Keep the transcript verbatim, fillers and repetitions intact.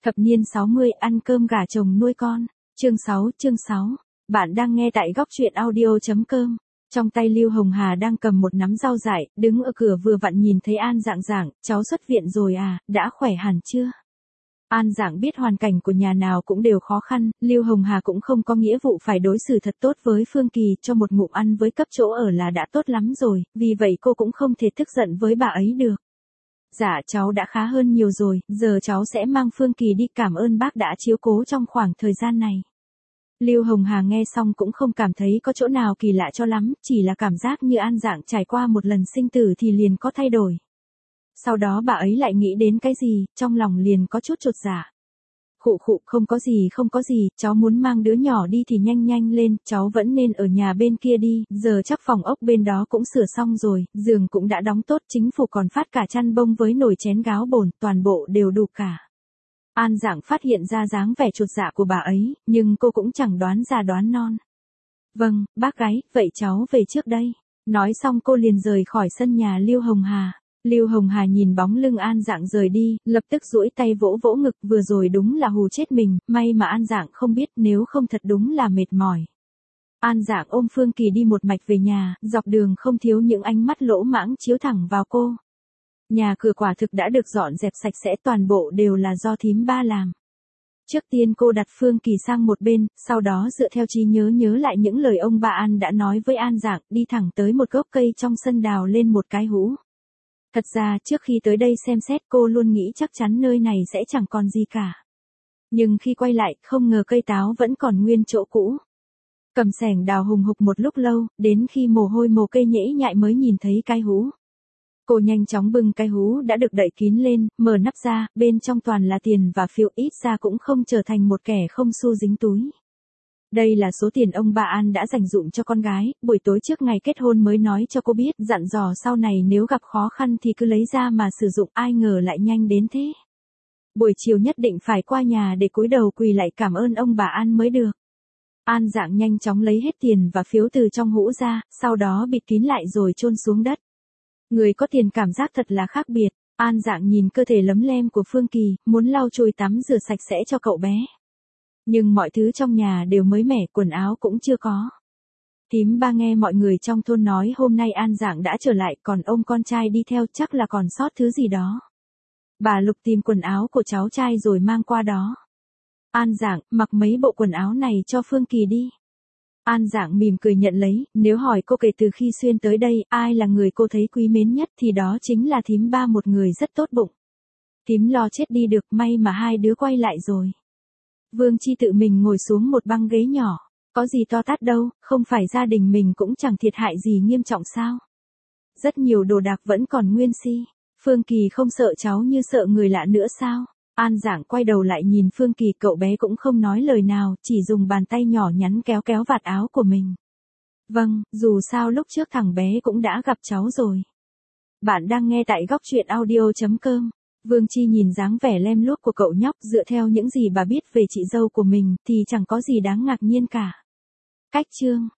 Thập niên sáu mươi ăn cơm gà chồng nuôi con. Chương sáu, chương sáu. Bạn đang nghe tại góc truyện audio.com. Trong tay Lưu Hồng Hà đang cầm một nắm rau dại, đứng ở cửa vừa vặn nhìn thấy An Dạng Dạng, cháu xuất viện rồi à, đã khỏe hẳn chưa? An Dạng biết hoàn cảnh của nhà nào cũng đều khó khăn, Lưu Hồng Hà cũng không có nghĩa vụ phải đối xử thật tốt với Phương Kỳ, cho một ngụm ăn với cấp chỗ ở là đã tốt lắm rồi, vì vậy cô cũng không thể tức giận với bà ấy được. Dạ cháu đã khá hơn nhiều rồi, giờ cháu sẽ mang Phương Kỳ đi cảm ơn bác đã chiếu cố trong khoảng thời gian này. Lưu Hồng Hà nghe xong cũng không cảm thấy có chỗ nào kỳ lạ cho lắm, chỉ là cảm giác như An Dạng trải qua một lần sinh tử thì liền có thay đổi. Sau đó bà ấy lại nghĩ đến cái gì, trong lòng liền có chút chột dạ. Khụ khụ, không có gì không có gì, cháu muốn mang đứa nhỏ đi thì nhanh nhanh lên, cháu vẫn nên ở nhà bên kia đi, giờ chắc phòng ốc bên đó cũng sửa xong rồi, giường cũng đã đóng tốt, chính phủ còn phát cả chăn bông với nồi chén gáo bồn, toàn bộ đều đủ cả. An Dạng phát hiện ra dáng vẻ chột dạ của bà ấy, nhưng cô cũng chẳng đoán già đoán non. Vâng, bác gái, vậy cháu về trước đây. Nói xong cô liền rời khỏi sân nhà Lưu Hồng Hà. Lưu Hồng Hà nhìn bóng lưng An Dạng rời đi, lập tức duỗi tay vỗ vỗ ngực, vừa rồi đúng là hù chết mình, may mà An Dạng không biết, nếu không thật đúng là mệt mỏi. An Dạng ôm Phương Kỳ đi một mạch về nhà, dọc đường không thiếu những ánh mắt lỗ mãng chiếu thẳng vào cô. Nhà cửa quả thực đã được dọn dẹp sạch sẽ, toàn bộ đều là do thím ba làm. Trước tiên cô đặt Phương Kỳ sang một bên, sau đó dựa theo trí nhớ nhớ lại những lời ông bà An đã nói với An Dạng, đi thẳng tới một gốc cây trong sân đào lên một cái hũ. Thật ra trước khi tới đây xem xét cô luôn nghĩ chắc chắn nơi này sẽ chẳng còn gì cả. Nhưng khi quay lại, không ngờ cây táo vẫn còn nguyên chỗ cũ. Cầm xẻng đào hùng hục một lúc lâu, đến khi mồ hôi mồ cây nhễ nhại mới nhìn thấy cái hũ. Cô nhanh chóng bưng cái hũ đã được đậy kín lên, mở nắp ra, bên trong toàn là tiền và phiếu, ít ra cũng không trở thành một kẻ không xu dính túi. Đây là số tiền ông bà An đã dành dụm cho con gái, buổi tối trước ngày kết hôn mới nói cho cô biết, dặn dò sau này nếu gặp khó khăn thì cứ lấy ra mà sử dụng, ai ngờ lại nhanh đến thế. Buổi chiều nhất định phải qua nhà để cúi đầu quỳ lại cảm ơn ông bà An mới được. An Dạng nhanh chóng lấy hết tiền và phiếu từ trong hũ ra, sau đó bịt kín lại rồi chôn xuống đất. Người có tiền cảm giác thật là khác biệt. An Dạng nhìn cơ thể lấm lem của Phương Kỳ, muốn lau chùi tắm rửa sạch sẽ cho cậu bé. Nhưng mọi thứ trong nhà đều mới mẻ, quần áo cũng chưa có. Thím ba nghe mọi người trong thôn nói hôm nay An Dạng đã trở lại, còn ông con trai đi theo chắc là còn sót thứ gì đó. Bà Lục tìm quần áo của cháu trai rồi mang qua đó. An Dạng, mặc mấy bộ quần áo này cho Phương Kỳ đi. An Dạng mỉm cười nhận lấy, nếu hỏi cô kể từ khi xuyên tới đây, ai là người cô thấy quý mến nhất thì đó chính là thím ba, một người rất tốt bụng. Thím lo chết đi được, may mà hai đứa quay lại rồi. Vương Chi tự mình ngồi xuống một băng ghế nhỏ, có gì to tát đâu, không phải gia đình mình cũng chẳng thiệt hại gì nghiêm trọng sao. Rất nhiều đồ đạc vẫn còn nguyên si, Phương Kỳ không sợ cháu như sợ người lạ nữa sao? An Dạng quay đầu lại nhìn Phương Kỳ, cậu bé cũng không nói lời nào, chỉ dùng bàn tay nhỏ nhắn kéo kéo vạt áo của mình. Vâng, dù sao lúc trước thằng bé cũng đã gặp cháu rồi. Bạn đang nghe tại góc truyện audio.com. Vương Chi nhìn dáng vẻ lem luốc của cậu nhóc, dựa theo những gì bà biết về chị dâu của mình thì chẳng có gì đáng ngạc nhiên cả. Cách chương